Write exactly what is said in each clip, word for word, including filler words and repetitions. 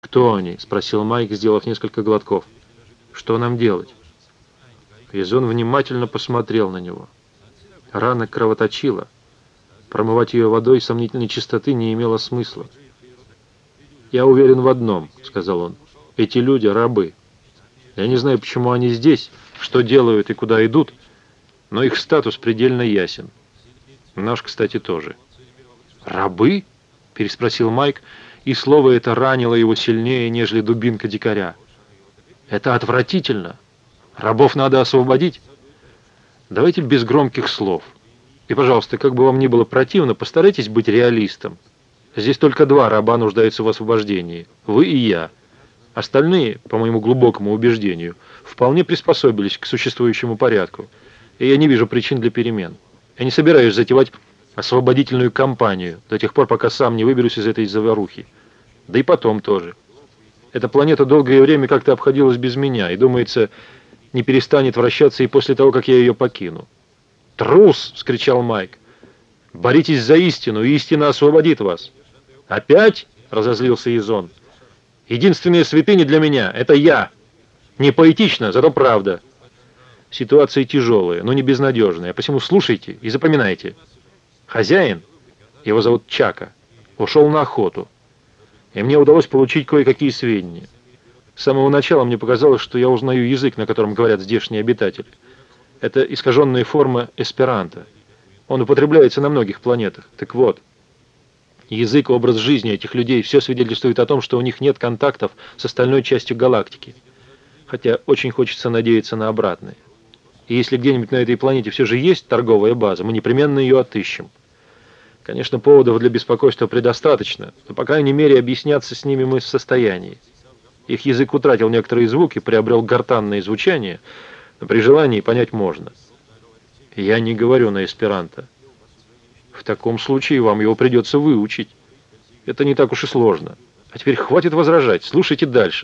«Кто они?» — спросил Майк, сделав несколько глотков. «Что нам делать?» Язон внимательно посмотрел на него. Рана кровоточила. Промывать ее водой сомнительной чистоты не имело смысла. «Я уверен в одном», — сказал он. «Эти люди — рабы. Я не знаю, почему они здесь, что делают и куда идут, но их статус предельно ясен. Наш, кстати, тоже». «Рабы?» — переспросил Майк, и слово это ранило его сильнее, нежели дубинка дикаря. «Это отвратительно. Рабов надо освободить. Давайте без громких слов. И, пожалуйста, как бы вам ни было противно, постарайтесь быть реалистом. Здесь только два раба нуждаются в освобождении. Вы и я. Остальные, по моему глубокому убеждению, вполне приспособились к существующему порядку. И я не вижу причин для перемен. Я не собираюсь затевать освободительную кампанию до тех пор, пока сам не выберусь из этой заварухи. Да и потом тоже. Эта планета долгое время как-то обходилась без меня, и, думается, не перестанет вращаться и после того, как я ее покину. «Трус!» — вскричал Майк. «Боритесь за истину, и истина освободит вас». «Опять?» — разозлился Язон. «Единственная святыня для меня — это я. Не поэтично, зато правда. Ситуация тяжелая, но не безнадежная, посему слушайте и запоминайте. Хозяин, его зовут Чака, ушел на охоту, и мне удалось получить кое-какие сведения. С самого начала мне показалось, что я узнаю язык, на котором говорят здешние обитатели. Это искаженная форма эсперанто. Он употребляется на многих планетах. Так вот, язык и образ жизни этих людей все свидетельствует о том, что у них нет контактов с остальной частью галактики. Хотя очень хочется надеяться на обратное. И если где-нибудь на этой планете все же есть торговая база, мы непременно ее отыщем. Конечно, поводов для беспокойства предостаточно, но, по крайней мере, объясняться с ними мы в состоянии. Их язык утратил некоторые звуки, приобрел гортанное звучание, но при желании понять можно. Я не говорю на эсперанто. В таком случае вам его придется выучить. Это не так уж и сложно. А теперь хватит возражать, слушайте дальше.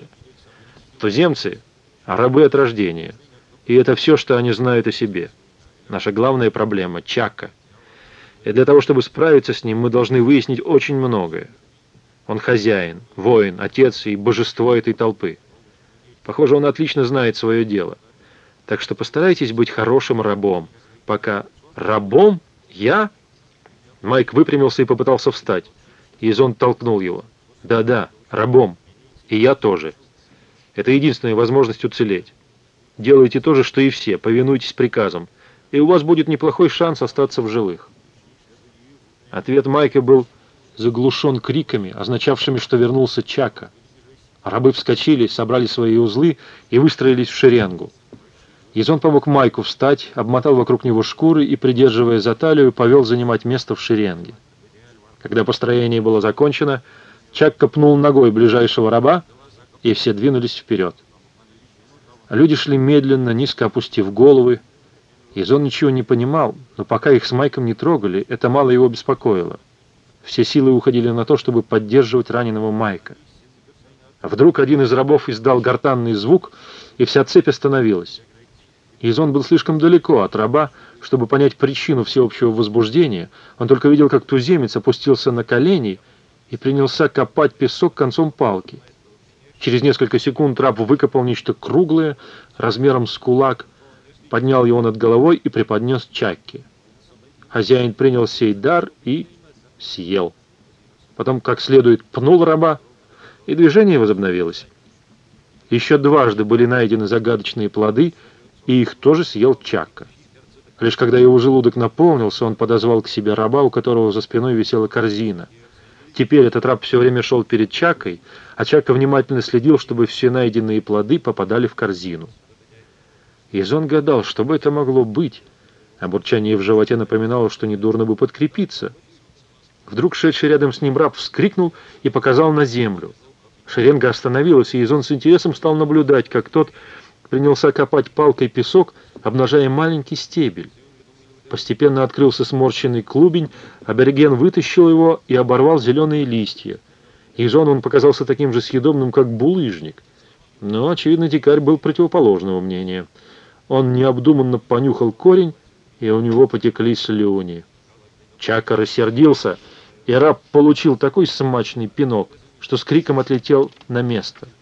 Туземцы — рабы от рождения. И это все, что они знают о себе. Наша главная проблема — Чака. И для того, чтобы справиться с ним, мы должны выяснить очень многое. Он хозяин, воин, отец и божество этой толпы. Похоже, он отлично знает свое дело. Так что постарайтесь быть хорошим рабом. Пока рабом? Я? Майк выпрямился и попытался встать. Язон толкнул его. Да-да, рабом. И я тоже. Это единственная возможность уцелеть. Делайте то же, что и все, повинуйтесь приказам, и у вас будет неплохой шанс остаться в живых. Ответ Майка был заглушен криками, означавшими, что вернулся Чака. Рабы вскочили, собрали свои узлы и выстроились в шеренгу. Язон помог Майку встать, обмотал вокруг него шкуры и, придерживая за талию, повел занимать место в шеренге. Когда построение было закончено, Чакка пнул ногой ближайшего раба, и все двинулись вперед. Люди шли медленно, низко опустив головы. Язон ничего не понимал, но пока их с Майком не трогали, это мало его беспокоило. Все силы уходили на то, чтобы поддерживать раненого Майка. Вдруг один из рабов издал гортанный звук, и вся цепь остановилась. Язон был слишком далеко от раба, чтобы понять причину всеобщего возбуждения. Он только видел, как туземец опустился на колени и принялся копать песок концом палки. Через несколько секунд раб выкопал нечто круглое, размером с кулак, поднял его над головой и преподнес Чакке. Хозяин принял сей дар и съел. Потом, как следует, пнул раба, и движение возобновилось. Еще дважды были найдены загадочные плоды, и их тоже съел Чакка. Лишь когда его желудок наполнился, он подозвал к себе раба, у которого за спиной висела корзина. Теперь этот раб все время шел перед Чаккой, а Чакка внимательно следил, чтобы все найденные плоды попадали в корзину. Язон гадал, что бы это могло быть, а бурчание в животе напоминало, что недурно бы подкрепиться. Вдруг шедший рядом с ним раб вскрикнул и показал на землю. Шеренга остановилась, и Язон с интересом стал наблюдать, как тот принялся копать палкой песок, обнажая маленький стебель. Постепенно открылся сморщенный клубень, абориген вытащил его и оборвал зеленые листья. Язону он показался таким же съедобным, как булыжник. Но, очевидно, дикарь был противоположного мнения. Он необдуманно понюхал корень, и у него потекли слюни. Чака рассердился, и раб получил такой смачный пинок, что с криком отлетел на место.